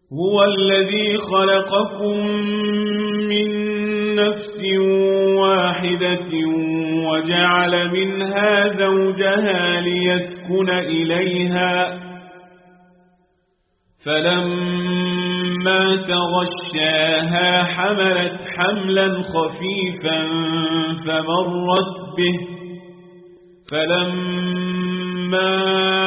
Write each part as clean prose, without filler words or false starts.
هو الذي خلقكم من نفس واحدة وجعل منها زوجها ليسكن إليها فلما تغشاها حملت حملا خفيفا فمرت به فلما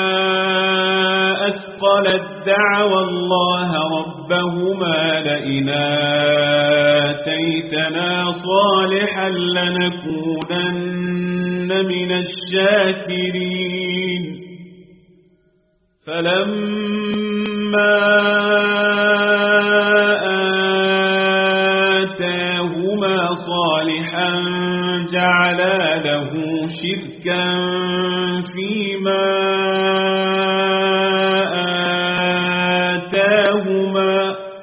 أثقلت دعوا الله ربهما لئن آتيتنا صالحا لنكونن من الشاكرين فلما آتاهما صالحا جعلا له شركا فيما آتاهما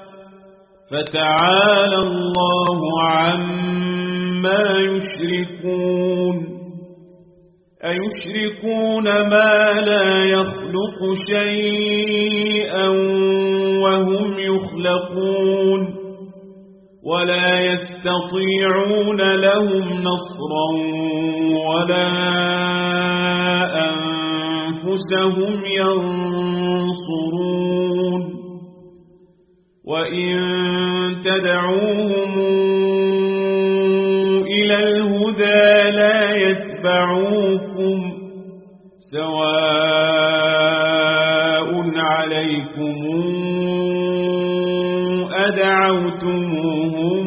فتعالى الله عما يشركون أيشركون ما لا يخلق شيئا وهم يخلقون ولا يستطيعون لهم نصرا ولا أنفسهم ينصرون وإن تدعوهم إلى الهدى لا يتبعوكم سواء عليكم أدعوتموهم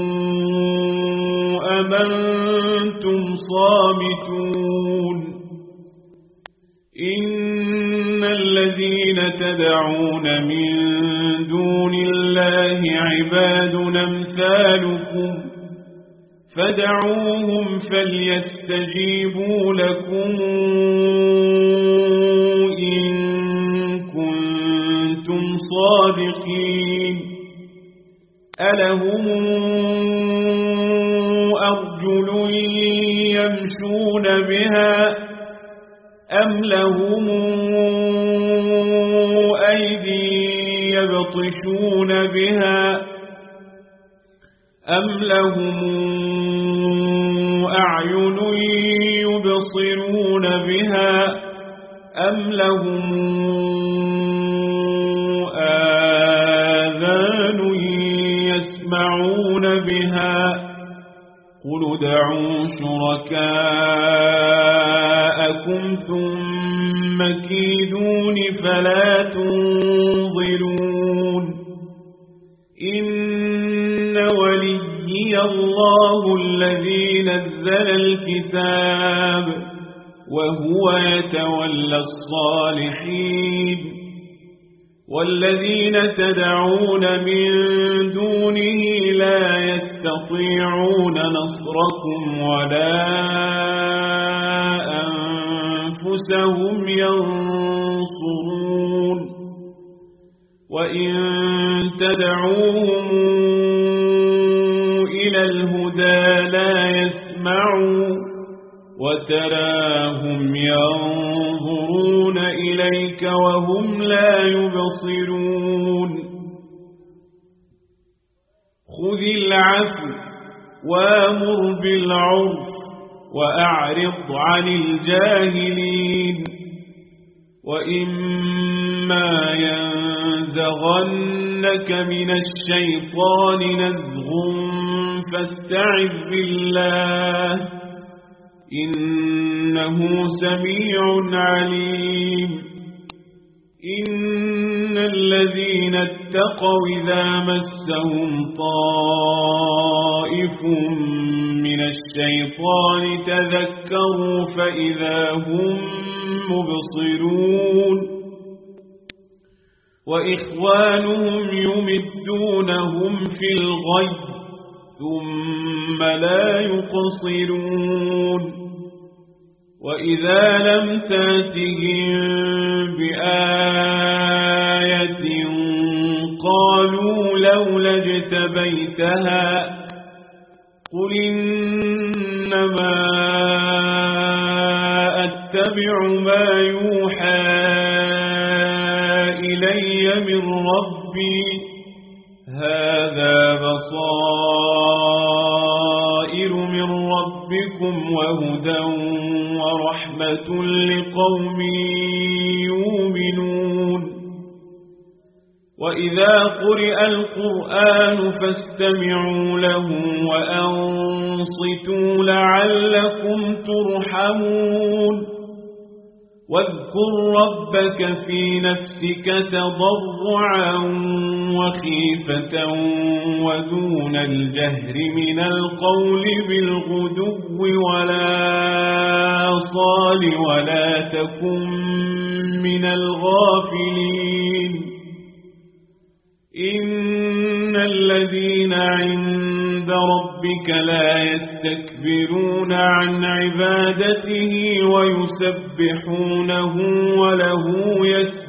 أم أنتم صامتون إن الذين تدعون من دون الله عباد أمثالكم فدعوهم فليستجيبوا لكم إن كنتم صادقين ألهم أرجل يمشون بها أم لهم أيدي يبطشون بها أم لهم أعين يبصرون بها أم لهم آذان يسمعون بها قل ادعوا شركاءكم ثم كيدون فلا تنظرون إن وليي الله الذي نزل الكتاب وهو يتولى الصالحين والذين تدعون من دونه لا يستطيعون نصركم ولا أنفسهم ينصرون وإن تدعوهم إلى الهدى لا يسمعوا وتراهم ينظرون إليك وهم لا يبصرون خذ العفو وامر بالعرف وأعرض عن الجاهلين وإما ينزغنك من الشيطان نزغ فاستعذ بالله إنه سميع عليم إن الذين اتقوا إذا مسهم طائف من الشيطان تذكروا فإذا هم مبصرون وإخوانهم يمدونهم في الغي ثم لا يقصرون وإذا لم تأتهم بآية قالوا لولا اجتبيتها قل إنما أتبع ما يوحى إلي من ربي ربي هذا بصائر من ربكم وهدى ورحمة لقوم يؤمنون وإذا قرئ القرآن فاستمعوا له وأنصتوا لعلكم ترحمون واذكر ربك في نفسك تضرعا وخيفة ودون الجهر من القول بالغدو ولا صال ولا تكن من الغافلين إن الذين عند ربك لا يستكبرون عن عبادته ويسبحونه وله يسجدون